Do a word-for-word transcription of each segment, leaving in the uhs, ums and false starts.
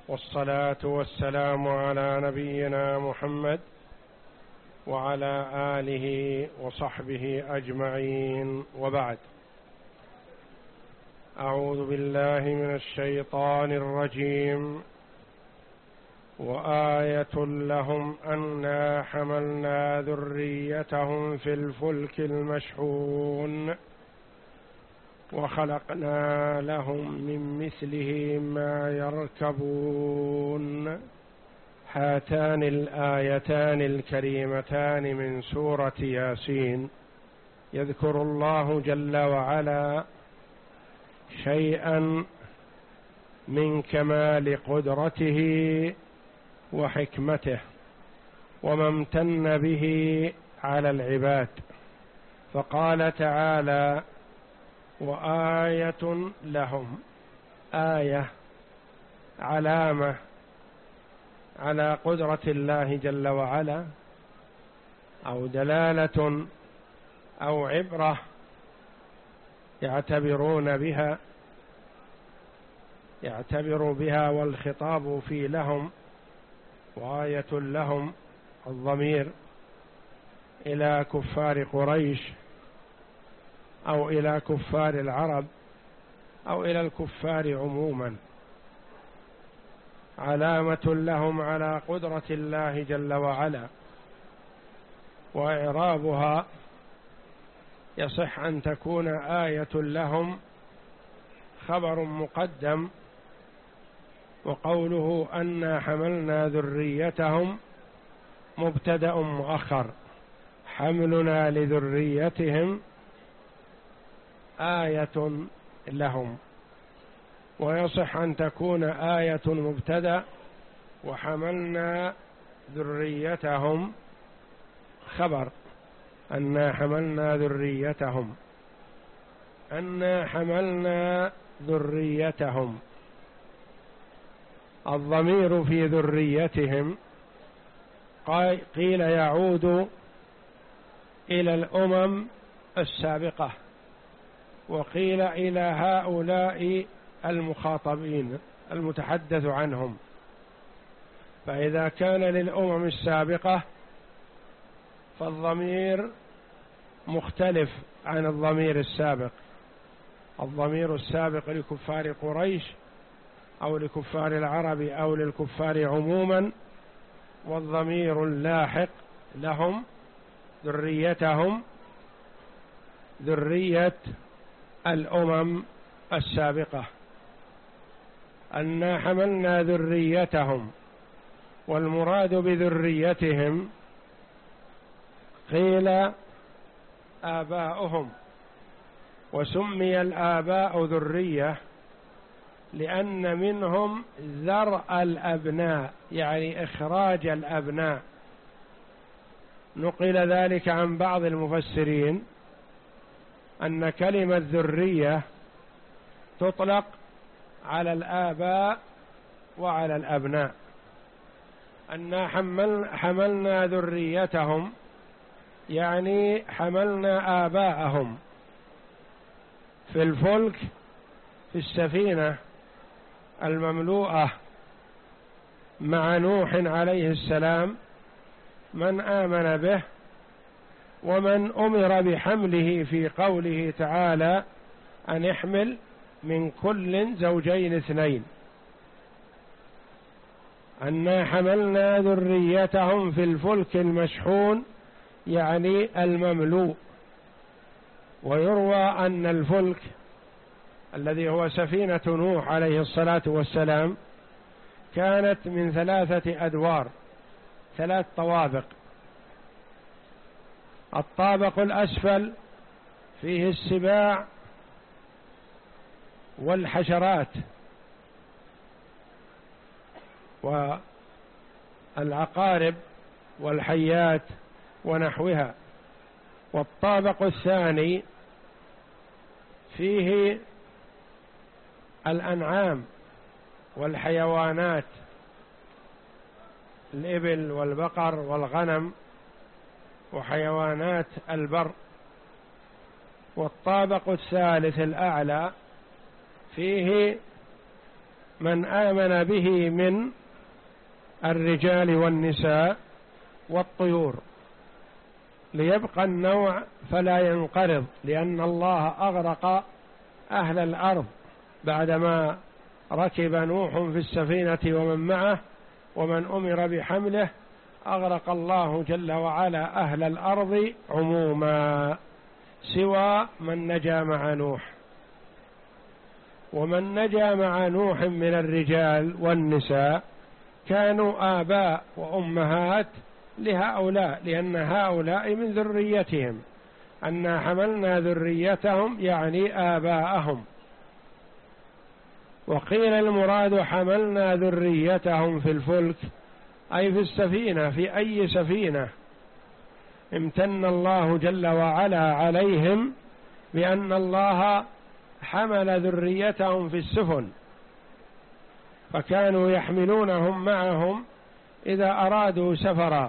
والصلاة والسلام على نبينا محمد وعلى آله وصحبه أجمعين، وبعد. أعوذ بالله من الشيطان الرجيم. وآية لهم أنا حملنا ذريتهم في الفلك المشحون وخلقنا لهم من مثله ما يركبون. هاتان الآيتان الكريمتان من سورة ياسين يذكر الله جل وعلا شيئا من كمال قدرته وحكمته وما امتن به على العباد، فقال تعالى: وآية لهم، آية علامة على قدرة الله جل وعلا، أو دلالة أو عبرة يعتبرون بها يعتبر بها والخطاب في لهم. وآية لهم الضمير إلى كفار قريش أو إلى كفار العرب أو إلى الكفار عموما، علامة لهم على قدرة الله جل وعلا. وإعرابها يصح أن تكون آية لهم خبر مقدم، وقوله أنا حملنا ذريتهم مبتدأ مؤخر، حملنا لذريتهم آية لهم. ويصح أن تكون آية مبتدأ وحملنا ذريتهم خبر، أنا حملنا ذريتهم أنا حملنا ذريتهم. الضمير في ذريتهم قيل يعود إلى الأمم السابقة، وقيل إلى هؤلاء المخاطبين المتحدث عنهم. فإذا كان للأمم السابقة فالضمير مختلف عن الضمير السابق. الضمير السابق لكفار قريش أو لكفار العرب أو للكفار عموما، والضمير اللاحق لهم ذريتهم ذرية الأمم السابقة. أنا حملنا ذريتهم، والمراد بذريتهم قيل آباؤهم، وسمي الآباء ذرية لأن منهم ذرأ الأبناء، يعني إخراج الأبناء. نقل ذلك عن بعض المفسرين أن كلمة ذرية تطلق على الآباء وعلى الأبناء. أنا حملنا ذريتهم يعني حملنا آباءهم في الفلك، في السفينة المملوءة مع نوح عليه السلام، من آمن به ومن أمر بحمله في قوله تعالى: أن احمل من كل زوجين اثنين. أنا حملنا ذريتهم في الفلك المشحون يعني المملوء. ويروى أن الفلك الذي هو سفينة نوح عليه الصلاة والسلام كانت من ثلاثة أدوار، ثلاث طوابق. الطابق الأسفل فيه السباع والحشرات والعقارب والحيات ونحوها. والطابق الثاني فيه الأنعام والحيوانات، الإبل والبقر والغنم وحيوانات البر. والطابق الثالث الأعلى فيه من آمن به من الرجال والنساء والطيور، ليبقى النوع فلا ينقرض، لأن الله أغرق أهل الأرض بعدما ركب نوح في السفينة ومن معه ومن أمر بحمله، أغرق الله جل وعلا أهل الأرض عموما سوى من نجا مع نوح. ومن نجا مع نوح من الرجال والنساء كانوا آباء وأمهات لهؤلاء، لأن هؤلاء من ذريتهم، أنا حملنا ذريتهم يعني آباءهم. وقيل المراد حملنا ذريتهم في الفلك أي في السفينة، في أي سفينة امتن الله جل وعلا عليهم بأن الله حمل ذريتهم في السفن، فكانوا يحملونهم معهم إذا أرادوا سفرا،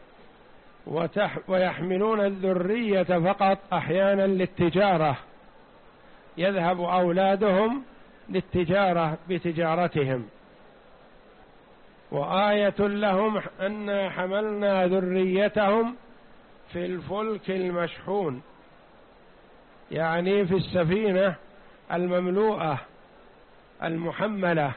ويحملون الذرية فقط أحيانا للتجارة، يذهب أولادهم للتجارة بتجارتهم. وآية لهم أن حملنا ذريتهم في الفلك المشحون، يعني في السفينة المملوءة المحملة.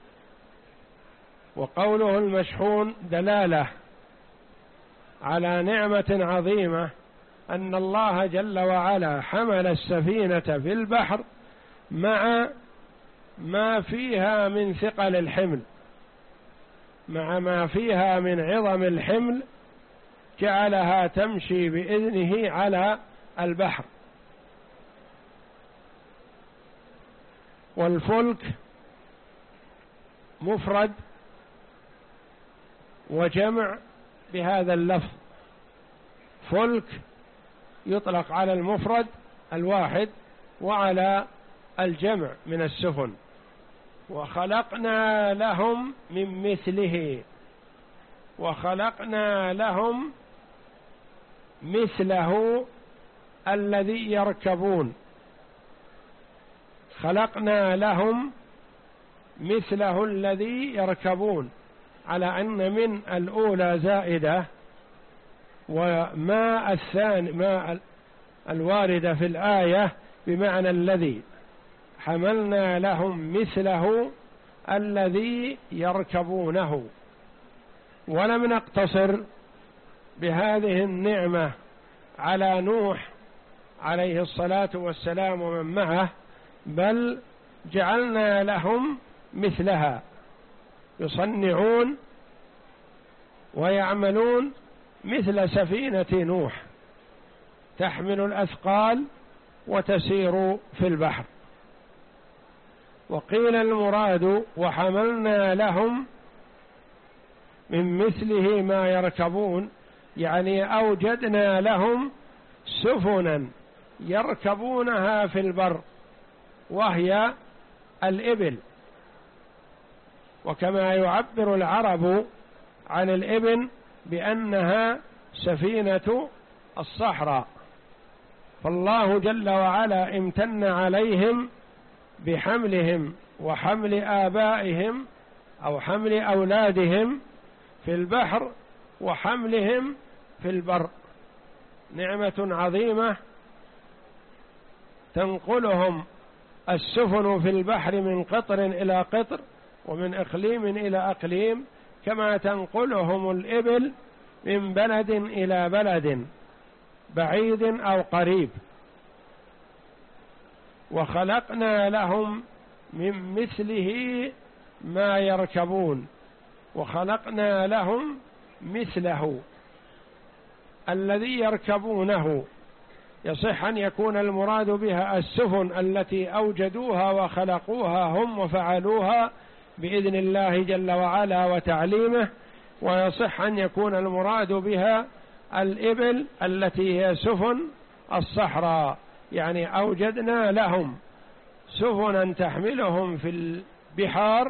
وقوله المشحون دلالة على نعمة عظيمة، أن الله جل وعلا حمل السفينة في البحر مع ما فيها من ثقل الحمل، مع ما فيها من عظم الحمل، جعلها تمشي بإذنه على البحر. والفلك مفرد وجمع بهذا اللفظ، فلك يطلق على المفرد الواحد وعلى الجمع من السفن. وخلقنا لهم من مثله، وخلقنا لهم مثله الذي يركبون، خلقنا لهم مثله الذي يركبون، على أن من الأولى زائدة، وما الثاني ما الواردة في الآية بمعنى الذي، حملنا لهم مثله الذي يركبونه. ولم نقتصر بهذه النعمة على نوح عليه الصلاة والسلام ومن معه، بل جعلنا لهم مثلها، يصنعون ويعملون مثل سفينة نوح، تحمل الأثقال وتسير في البحر. وقيل المراد وحملنا لهم من مثله ما يركبون، يعني أوجدنا لهم سفنا يركبونها في البر، وهي الإبل. وكما يعبر العرب عن الإبل بأنها سفينة الصحراء، فالله جل وعلا امتن عليهم بحملهم وحمل آبائهم أو حمل أولادهم في البحر وحملهم في البر، نعمة عظيمة تنقلهم السفن في البحر من قطر إلى قطر ومن إقليم إلى أقليم، كما تنقلهم الإبل من بلد إلى بلد بعيد أو قريب. وخلقنا لهم من مثله ما يركبون، وخلقنا لهم مثله الذي يركبونه. يصح أن يكون المراد بها السفن التي أوجدوها وخلقوها هم وفعلوها بإذن الله جل وعلا وتعليمه، ويصح أن يكون المراد بها الإبل التي هي سفن الصحراء، يعني أوجدنا لهم سفنا تحملهم في البحار،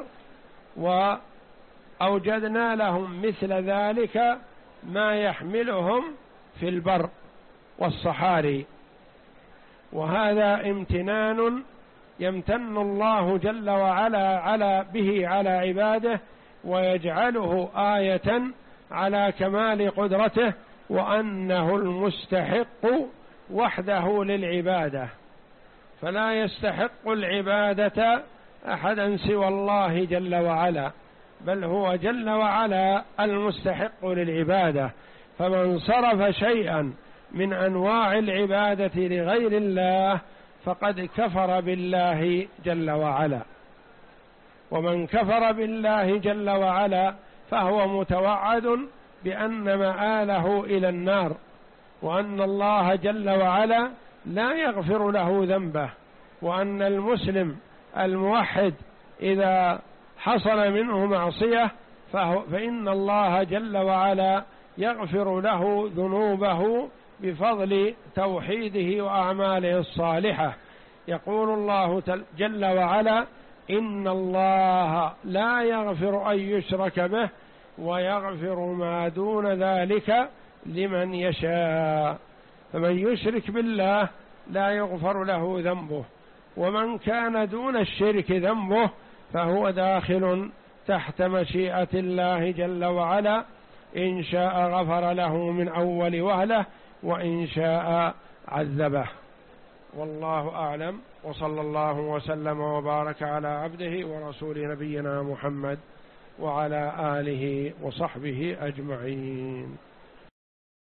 وأوجدنا لهم مثل ذلك ما يحملهم في البر والصحاري. وهذا امتنان يمتن الله جل وعلا على به على عباده ويجعله آية على كمال قدرته وأنه المستحق وحده للعبادة، فلا يستحق العبادة أحدا سوى الله جل وعلا، بل هو جل وعلا المستحق للعبادة. فمن صرف شيئا من أنواع العبادة لغير الله فقد كفر بالله جل وعلا، ومن كفر بالله جل وعلا فهو متوعد بأن مآله إلى النار، وأن الله جل وعلا لا يغفر له ذنبه، وأن المسلم الموحد إذا حصل منه معصية فإن الله جل وعلا يغفر له ذنوبه بفضل توحيده وأعماله الصالحة. يقول الله جل وعلا: إن الله لا يغفر أن يشرك به ويغفر ما دون ذلك لمن يشاء. فمن يشرك بالله لا يغفر له ذنبه، ومن كان دون الشرك ذنبه فهو داخل تحت مشيئة الله جل وعلا، إن شاء غفر له من أول وهلة وإن شاء عذبه. والله أعلم، وصلى الله وسلم وبارك على عبده ورسول نبينا محمد وعلى آله وصحبه أجمعين.